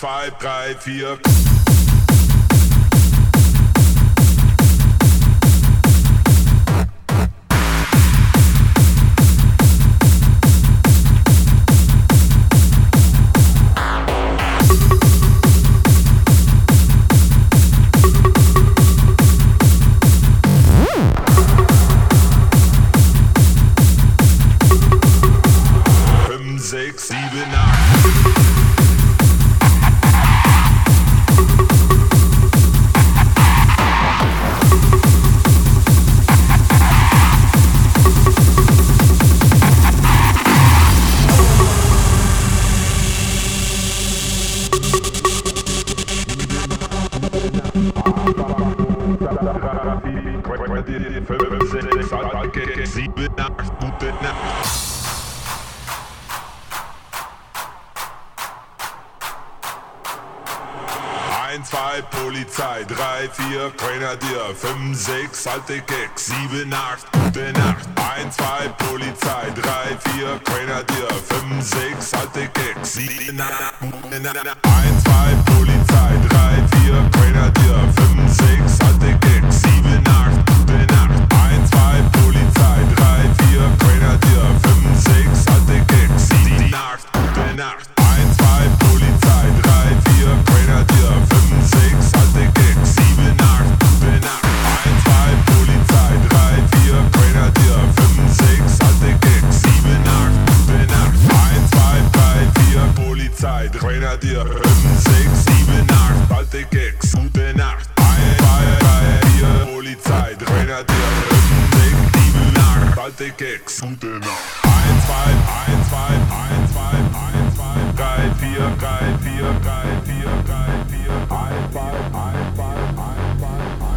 2, 3, 4. 6, 7, 8. 1, 2, Polizei, 3, 4, Grenadier, 5, 6, alte Keks, 7, 8, gute Nacht. 1, 2, Polizei, 3, 4, Grenadier, 5, 6, alte Keks, 7, 8, gute Nacht. 1, 2, Polizei, 3, 4, Grenadier, 5, 6, alte Keks, 7, 8, gute Nacht. 1, 2, Polizei, 3, 4, Grenadier, 5, 6, alte Keks, 7, 8, gute Nacht. 1, 2, Polizei, 3, 4, Grenadier, 5, 6, alte Keks, 7, 8, gute Nacht. 1, 2, Polizei, 3, 4, Grenadier, 5, 6, alte Keks, 7, 8, gute Nacht. 1, 2, 3, 4, Polizei, Grenadier, 5, 6, 7, 8, alte Keks, gute Nacht. 1, 2, 3, 4, Polizei, Grenadier, 5, 6, 7, 8, alte Keks, gute Nacht. 1, 2, 1, 2, 1, 2, 1, 2, 3, 4, 3, 4, 3, 4, 3, 4, 1, 2, 1, 2, 1, 2.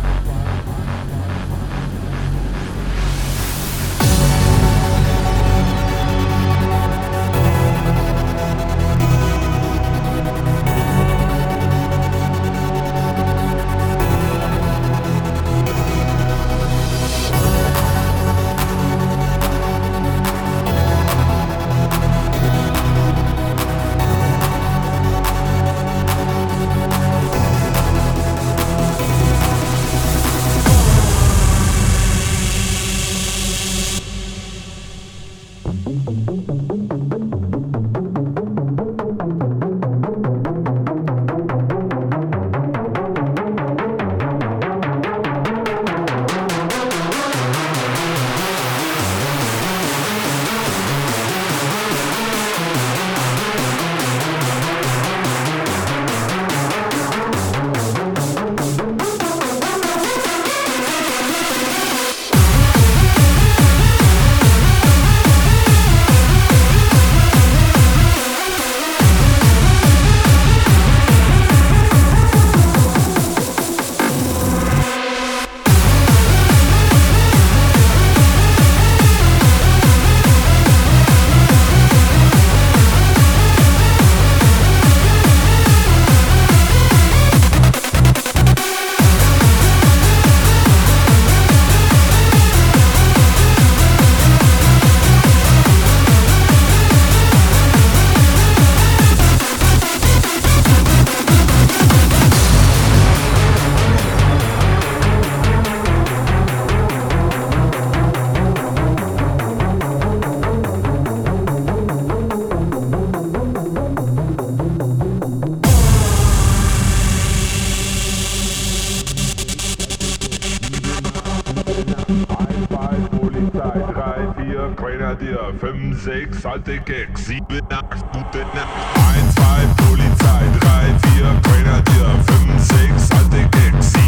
Grenadier, 5, 6, alte Keks, 7, 8, gute Nacht. 1, 2, Polizei, 3, 4, Grenadier, 5, 6, alte Keks, 7,